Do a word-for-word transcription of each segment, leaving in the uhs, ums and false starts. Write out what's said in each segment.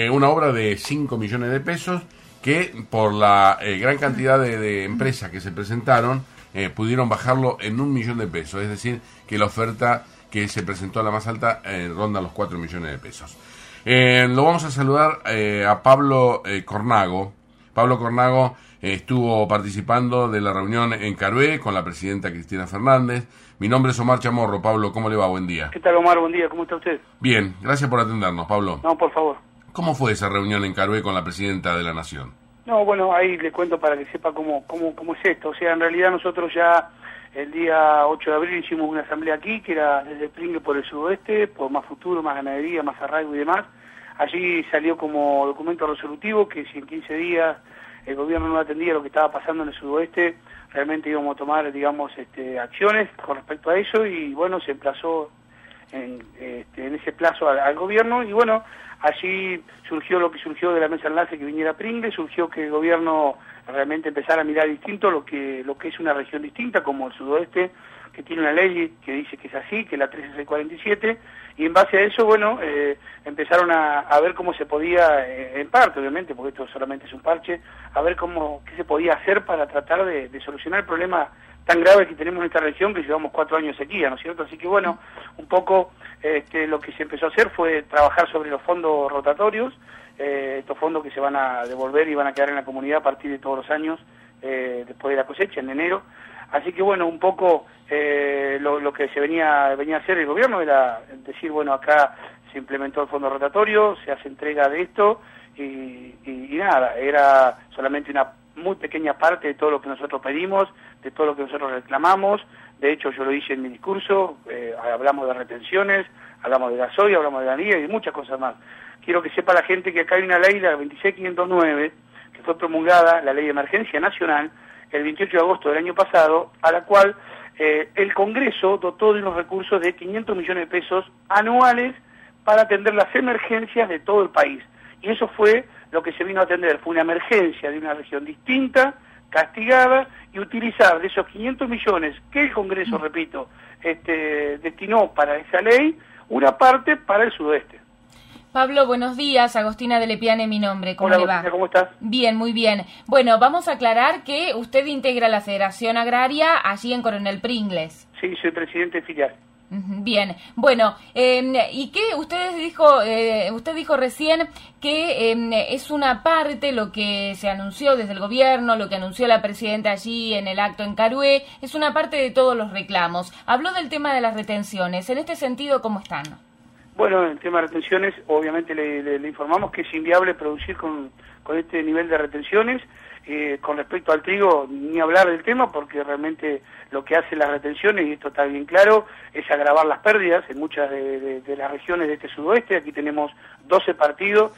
eh, una obra de cinco millones de pesos que por la eh, gran cantidad de, de empresas que se presentaron eh, pudieron bajarlo en un millón de pesos, es decir, que la oferta que se presentó a la más alta eh, ronda los cuatro millones de pesos. Eh, lo vamos a saludar eh, a Pablo eh, Cornago. Pablo Cornago eh, estuvo participando de la reunión en Carué con la presidenta Cristina Fernández. Mi nombre es Omar Chamorro. Pablo, ¿cómo le va? Buen día. ¿Qué tal, Omar? Buen día. ¿Cómo está usted? Bien, gracias por atendernos, Pablo. No, por favor. ¿Cómo fue esa reunión en Carué con la presidenta de la Nación? No, bueno, ahí le cuento para que sepa cómo, cómo, cómo es esto. O sea, en realidad nosotros ya el día ocho de abril hicimos una asamblea aquí, que era desde Pringue por el sudoeste, por más futuro, más ganadería, más arraigo y demás. Allí salió como documento resolutivo que si en quince días el gobierno no atendía lo que estaba pasando en el sudoeste, realmente íbamos a tomar, digamos, este, acciones con respecto a eso, y bueno, se emplazó en, este, en ese plazo al, al gobierno, y bueno, allí surgió lo que surgió de la mesa enlace que viniera Pringue, surgió que el gobierno realmente empezara a mirar distinto lo que lo que es una región distinta como el sudoeste, que tiene una ley que dice que es así, que es la trece mil seiscientos cuarenta y siete, y en base a eso, bueno, eh, empezaron a, a ver cómo se podía, eh, en parte obviamente, porque esto solamente es un parche, a ver cómo qué se podía hacer para tratar de, de solucionar el problema tan grave que tenemos en esta región, que llevamos cuatro años de sequía, ¿no es cierto? Así que bueno, un poco este, lo que se empezó a hacer fue trabajar sobre los fondos rotatorios, eh, estos fondos que se van a devolver y van a quedar en la comunidad a partir de todos los años, eh, después de la cosecha, en enero. Así que bueno, un poco eh, lo, lo que se venía, venía a hacer el gobierno era decir, bueno, acá se implementó el fondo rotatorio, se hace entrega de esto, y, y, y nada, era solamente una muy pequeña parte de todo lo que nosotros pedimos, de todo lo que nosotros reclamamos. De hecho, yo lo hice en mi discurso, eh, hablamos de retenciones, hablamos de gasoil, hablamos de ganadería y de muchas cosas más. Quiero que sepa la gente que acá hay una ley, la veintiséis mil quinientos nueve, que fue promulgada, la Ley de Emergencia Nacional, el veintiocho de agosto del año pasado, a la cual eh, el Congreso dotó de unos recursos de quinientos millones de pesos anuales para atender las emergencias de todo el país. Y eso fue lo que se vino a atender, fue una emergencia de una región distinta, castigada, y utilizar de esos quinientos millones que el Congreso, repito, este, destinó para esa ley, una parte para el sudoeste. Pablo, buenos días. Agostina de Lepiane, mi nombre. ¿Cómo Hola, le va? Agostina, ¿cómo estás? Bien, muy bien. Bueno, vamos a aclarar que usted integra la Federación Agraria allí en Coronel Pringles. Sí, soy presidente filial. Bien, bueno, eh, ¿y qué usted dijo? Eh, usted dijo recién que eh, es una parte lo que se anunció desde el gobierno, lo que anunció la presidenta allí en el acto en Carué, es una parte de todos los reclamos. Habló del tema de las retenciones. En este sentido, ¿cómo están? Bueno, en el tema de retenciones, obviamente le, le, le informamos que es inviable producir con, con este nivel de retenciones. Eh, con respecto al trigo, ni hablar del tema, porque realmente lo que hace las retenciones, y esto está bien claro, es agravar las pérdidas en muchas de, de, de las regiones de este sudoeste. Aquí tenemos doce partidos,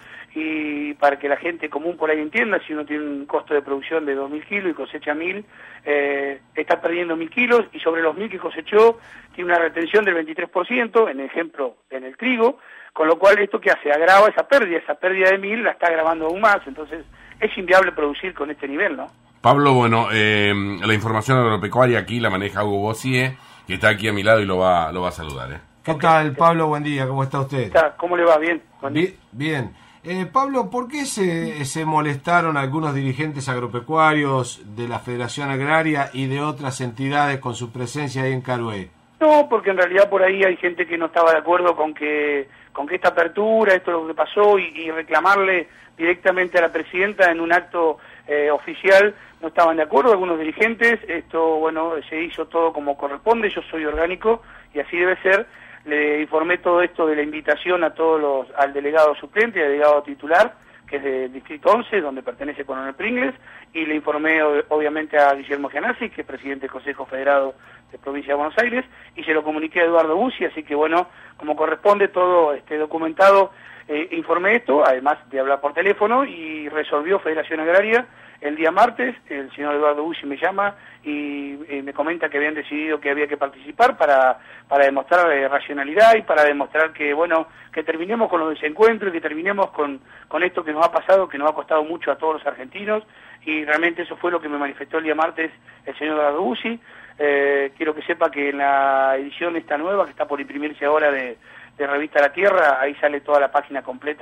y para que la gente común por ahí entienda, si uno tiene un costo de producción de dos mil kilos y cosecha mil, eh, está perdiendo mil kilos, y sobre los mil que cosechó tiene una retención del veintitrés por ciento, en ejemplo, en el trigo, con lo cual esto que hace, agrava esa pérdida, esa pérdida de mil la está agravando aún más. Entonces es inviable producir con este nivel, ¿no? Pablo, bueno, eh, la información agropecuaria aquí la maneja Hugo Bossier, que está aquí a mi lado y lo va, lo va a saludar, ¿eh? ¿Qué tal, Pablo? Buen día, ¿cómo está usted? ¿Cómo le va? Bien. Bien. bien. Eh, Pablo, ¿por qué se, se molestaron algunos dirigentes agropecuarios de la Federación Agraria y de otras entidades con su presencia ahí en Carué? No, porque en realidad por ahí hay gente que no estaba de acuerdo con que con que esta apertura, esto es lo que pasó, y, y reclamarle directamente a la presidenta en un acto eh, oficial, no estaban de acuerdo algunos dirigentes. Esto, bueno, se hizo todo como corresponde, yo soy orgánico y así debe ser. Le informé todo esto de la invitación a todos los, al delegado suplente y al delegado titular, que es del Distrito once, donde pertenece Coronel Pringles, y le informé obviamente a Guillermo Gianazzi, que es presidente del Consejo Federado de Provincia de Buenos Aires, y se lo comuniqué a Eduardo Bussi, así que bueno, como corresponde todo este documentado, eh, informé esto, además de hablar por teléfono, y resolvió Federación Agraria el día martes. El señor Eduardo Bussi me llama y, y me comenta que habían decidido que había que participar para, para demostrar eh, racionalidad y para demostrar que, bueno, que terminemos con los desencuentros y que terminemos con, con esto que nos ha pasado, que nos ha costado mucho a todos los argentinos, y realmente eso fue lo que me manifestó el día martes el señor Eduardo Bussi. Eh, quiero que sepa que en la edición esta nueva, que está por imprimirse ahora de, de Revista La Tierra, ahí sale toda la página completa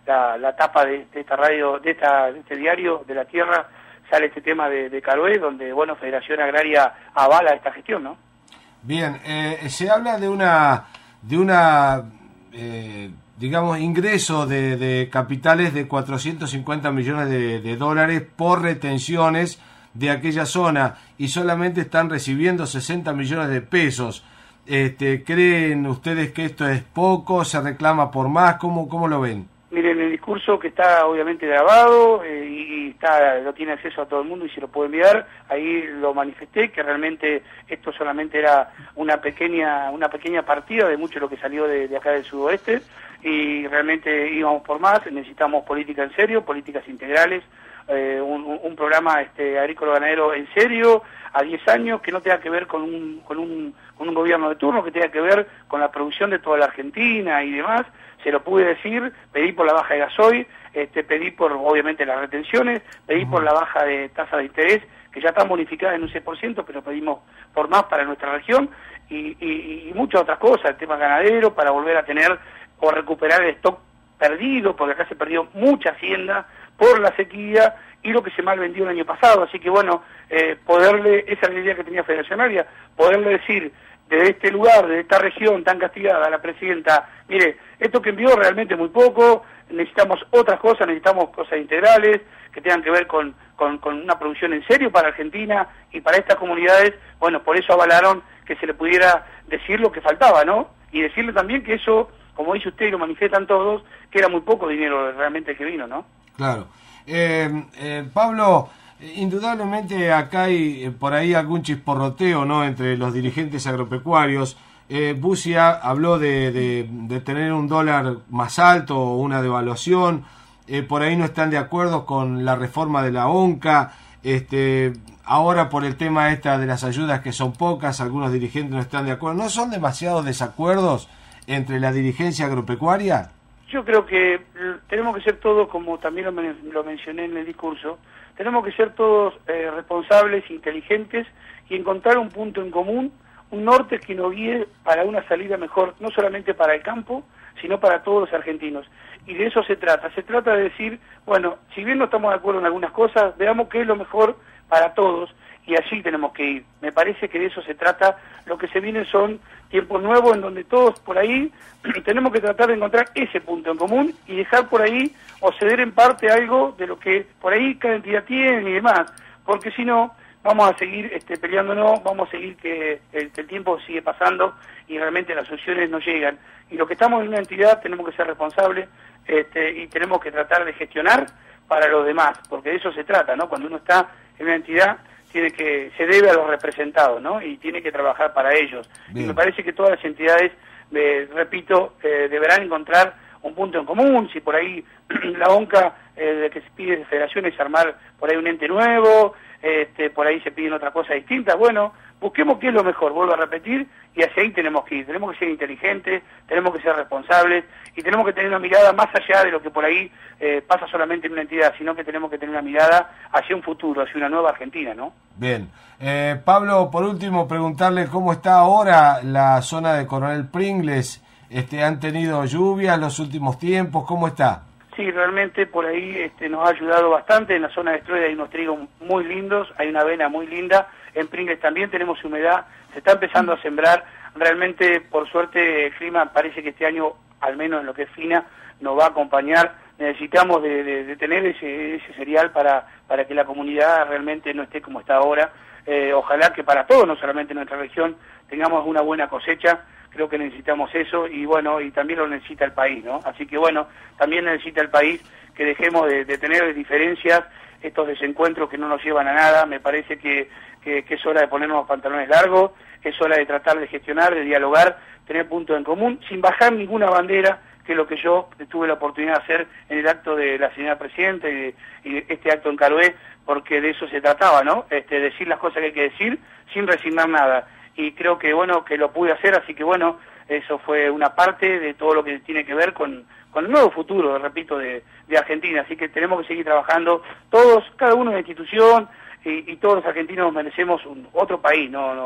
la, la tapa de, de esta radio, de, esta, de este diario de La Tierra, sale este tema de, de Caroé, donde, bueno, Federación Agraria avala esta gestión, ¿no? Bien, eh, se habla de una, de una eh, digamos, ingreso de, de capitales de cuatrocientos cincuenta millones de, de dólares por retenciones de aquella zona y solamente están recibiendo sesenta millones de pesos. Este, ¿creen ustedes que esto es poco? ¿Se reclama por más? ¿Cómo, cómo lo ven? Miren, el discurso que está obviamente grabado eh, y está lo tiene acceso a todo el mundo y se lo puede enviar, ahí lo manifesté, que realmente esto solamente era una pequeña una pequeña partida de mucho de lo que salió de, de acá del sudoeste, y realmente íbamos por más. Necesitamos política en serio, políticas integrales, eh, un, un programa este agrícola-ganadero en serio, a diez años, que no tenga que ver con un, con un, con un gobierno de turno, que tenga que ver con la producción de toda la Argentina y demás. Se lo pude decir, pedí por la baja de gasoil, este, pedí por, obviamente, las retenciones, pedí por la baja de tasa de interés, que ya están bonificadas en un seis por ciento, pero pedimos por más para nuestra región, y, y, y muchas otras cosas, el tema ganadero, para volver a tener o recuperar el stock perdido, porque acá se perdió mucha hacienda por la sequía y lo que se mal vendió el año pasado. Así que, bueno, eh, poderle, esa es la idea que tenía Federación Agraria, poderle decir desde este lugar, de esta región tan castigada, a la presidenta, mire, esto que envió realmente muy poco, necesitamos otras cosas, necesitamos cosas integrales, que tengan que ver con, con, con una producción en serio para Argentina y para estas comunidades. Bueno, por eso avalaron que se le pudiera decir lo que faltaba, ¿no? Y decirle también que eso, como dice usted y lo manifiestan todos, que era muy poco dinero realmente que vino, ¿no? Claro. Eh, eh, Pablo, indudablemente acá hay eh, por ahí algún chisporroteo, ¿no?, entre los dirigentes agropecuarios. Eh, Bussi habló de, de, de tener un dólar más alto o una devaluación. Eh, por ahí no están de acuerdo con la reforma de la ONCA. Este, ahora por el tema esta de las ayudas, que son pocas, algunos dirigentes no están de acuerdo. ¿No son demasiados desacuerdos entre la dirigencia agropecuaria? Yo creo que tenemos que ser todos, como también lo, men lo mencioné en el discurso, tenemos que ser todos eh, responsables, inteligentes y encontrar un punto en común, un norte que nos guíe para una salida mejor, no solamente para el campo, sino para todos los argentinos. Y de eso se trata. Se trata de decir, bueno, si bien no estamos de acuerdo en algunas cosas, veamos qué es lo mejor para todos, y allí tenemos que ir. Me parece que de eso se trata. Lo que se viene son tiempos nuevos en donde todos por ahí tenemos que tratar de encontrar ese punto en común y dejar por ahí o ceder en parte algo de lo que por ahí cada entidad tiene y demás, porque si no vamos a seguir este, peleándonos, vamos a seguir que el, el tiempo sigue pasando y realmente las soluciones no llegan. Y los que estamos en una entidad tenemos que ser responsables este, y tenemos que tratar de gestionar para los demás, porque de eso se trata, ¿no? Cuando uno está en una entidad, tiene que se debe a los representados, ¿no? Y tiene que trabajar para ellos. Bien. Y me parece que todas las entidades, eh, repito, eh, deberán encontrar un punto en común. Si por ahí la ONCA, eh, de que se pide de federaciones armar por ahí un ente nuevo, este, por ahí se piden otras cosas distintas, bueno, busquemos qué es lo mejor, vuelvo a repetir, y hacia ahí tenemos que ir. Tenemos que ser inteligentes, tenemos que ser responsables y tenemos que tener una mirada más allá de lo que por ahí eh, pasa solamente en una entidad, sino que tenemos que tener una mirada hacia un futuro, hacia una nueva Argentina, ¿no? Bien. Eh, Pablo, por último, preguntarle cómo está ahora la zona de Coronel Pringles. Este, ¿Han tenido lluvias los últimos tiempos? ¿Cómo está? Sí, realmente por ahí este, nos ha ayudado bastante. En la zona de Estroida hay unos trigos muy lindos, hay una avena muy linda. En Pringles también tenemos humedad, se está empezando a sembrar. Realmente, por suerte, el clima parece que este año, al menos en lo que es fina, nos va a acompañar. Necesitamos de, de, de tener ese, ese cereal para, para que la comunidad realmente no esté como está ahora. Eh, ojalá que para todos, no solamente en nuestra región, tengamos una buena cosecha. Creo que necesitamos eso y bueno, y también lo necesita el país, ¿no? Así que bueno, también necesita el país que dejemos de, de tener diferencias, estos desencuentros que no nos llevan a nada. Me parece que, que, que es hora de ponernos los pantalones largos, es hora de tratar de gestionar, de dialogar, tener puntos en común, sin bajar ninguna bandera, que es lo que yo tuve la oportunidad de hacer en el acto de la señora Presidenta y, de, y de este acto en Caroé, porque de eso se trataba, ¿no? Este, decir las cosas que hay que decir sin resignar nada. Y creo que bueno que lo pude hacer, así que bueno, eso fue una parte de todo lo que tiene que ver con, con el nuevo futuro, repito, de, de Argentina. Así que tenemos que seguir trabajando todos, cada uno en la institución, y, y todos los argentinos merecemos un, otro país, no, no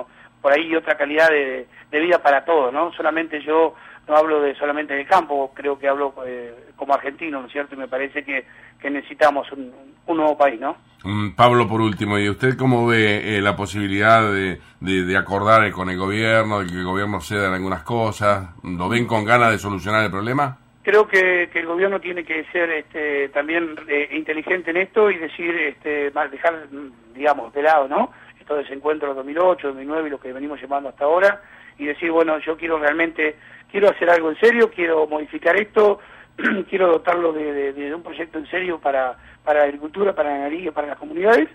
por ahí otra calidad de, de vida para todos, ¿no? Solamente yo no hablo de solamente del campo, creo que hablo eh, como argentino, ¿no es cierto? Y me parece que, que necesitamos un, un nuevo país, ¿no? Mm, Pablo, por último, ¿y usted cómo ve eh, la posibilidad de, de, de acordar con el gobierno, de que el gobierno ceda en algunas cosas? ¿Lo ven con ganas de solucionar el problema? Creo que, que el gobierno tiene que ser este, también eh, inteligente en esto y decir, este, dejar, digamos, de lado, ¿no? Esto de ese encuentro dos mil ocho, dos mil nueve y lo que venimos llevando hasta ahora, y decir, bueno, yo quiero realmente, quiero hacer algo en serio, quiero modificar esto, quiero dotarlo de, de, de un proyecto en serio para, para la agricultura, para la ganadería, para las comunidades,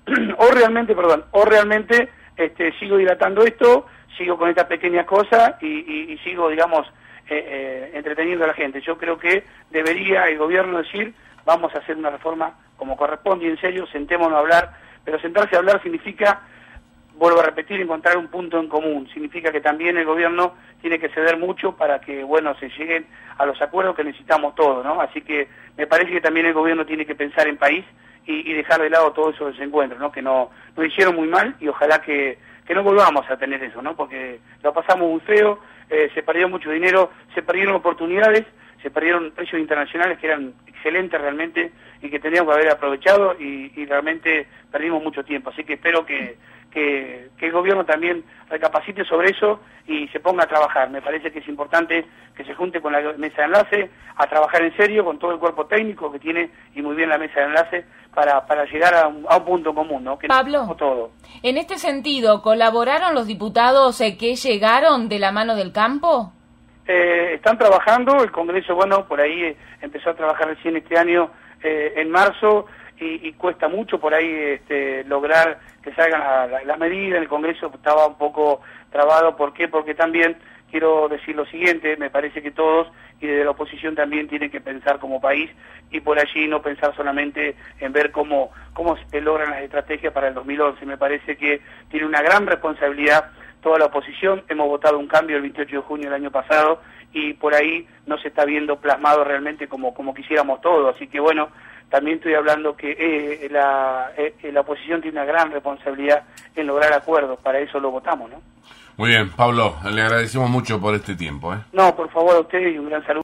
o realmente, perdón, o realmente este, sigo dilatando esto, sigo con estas pequeñas cosas y, y, y sigo, digamos, Eh, eh, entreteniendo a la gente. Yo creo que debería el gobierno decir, vamos a hacer una reforma como corresponde y en serio, sentémonos a hablar, pero sentarse a hablar significa, vuelvo a repetir, encontrar un punto en común, significa que también el gobierno tiene que ceder mucho para que, bueno, se lleguen a los acuerdos que necesitamos todos, ¿no? Así que me parece que también el gobierno tiene que pensar en país y, y dejar de lado todos esos desencuentros, ¿no? Que no, nos hicieron muy mal y ojalá que, que no volvamos a tener eso, ¿no? Porque lo pasamos muy feo. Eh, se perdió mucho dinero, se perdieron oportunidades, se perdieron precios internacionales que eran excelentes realmente y que teníamos que haber aprovechado y, y realmente perdimos mucho tiempo. Así que espero que, que, que el gobierno también recapacite sobre eso y se ponga a trabajar. Me parece que es importante que se junte con la mesa de enlace, a trabajar en serio con todo el cuerpo técnico que tiene y muy bien la mesa de enlace para, para llegar a un, a un punto común, ¿no? Que Pablo, no todo. En este sentido, ¿colaboraron los diputados eh, que llegaron de la mano del campo? Eh, están trabajando, el Congreso, bueno, por ahí eh, empezó a trabajar recién este año eh, en marzo y, y cuesta mucho por ahí este, lograr que salgan las la, la medidas. El Congreso estaba un poco trabado. ¿Por qué? Porque también quiero decir lo siguiente, me parece que todos y desde la oposición también tienen que pensar como país y por allí no pensar solamente en ver cómo, cómo se logran las estrategias para el dos mil once. Me parece que tiene una gran responsabilidad toda la oposición. Hemos votado un cambio el veintiocho de junio del año pasado y por ahí no se está viendo plasmado realmente como, como quisiéramos todos. Así que bueno, también estoy hablando que eh, la, eh, la oposición tiene una gran responsabilidad en lograr acuerdos. Para eso lo votamos, ¿no? Muy bien, Pablo, le agradecemos mucho por este tiempo, ¿eh? No, por favor, a ustedes y un gran saludo.